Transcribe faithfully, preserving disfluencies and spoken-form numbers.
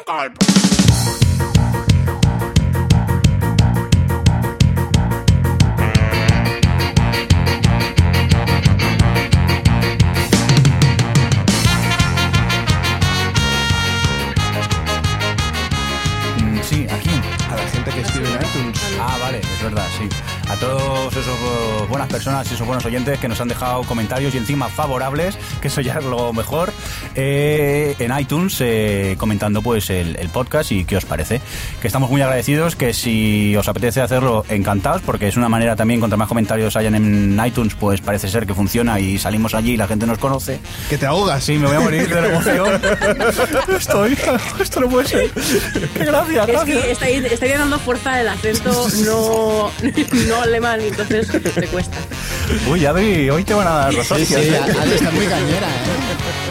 Skype. Sí, ¿a quién? A la gente que escribe en iTunes. Ah, vale, es verdad, sí. A todos esos uh, buenas personas y esos buenos oyentes que nos han dejado comentarios y encima favorables, que eso ya es lo mejor, eh, en iTunes, eh, comentando pues el, el podcast y qué os parece. Que estamos muy agradecidos, que si os apetece hacerlo, encantados, porque es una manera también, contra más comentarios hayan en iTunes, pues parece ser que funciona y salimos allí y la gente nos conoce. Que te ahogas. Sí, me voy a morir de la emoción. Estoy, esto no puede ser. Qué gracia, Es que está, está dando fuerza el acento no, no alemán, entonces te cuesta. Uy, Adri, hoy te van a dar dos Sí, hostias. sí, ¿eh? Adri está muy cañera, ¿eh?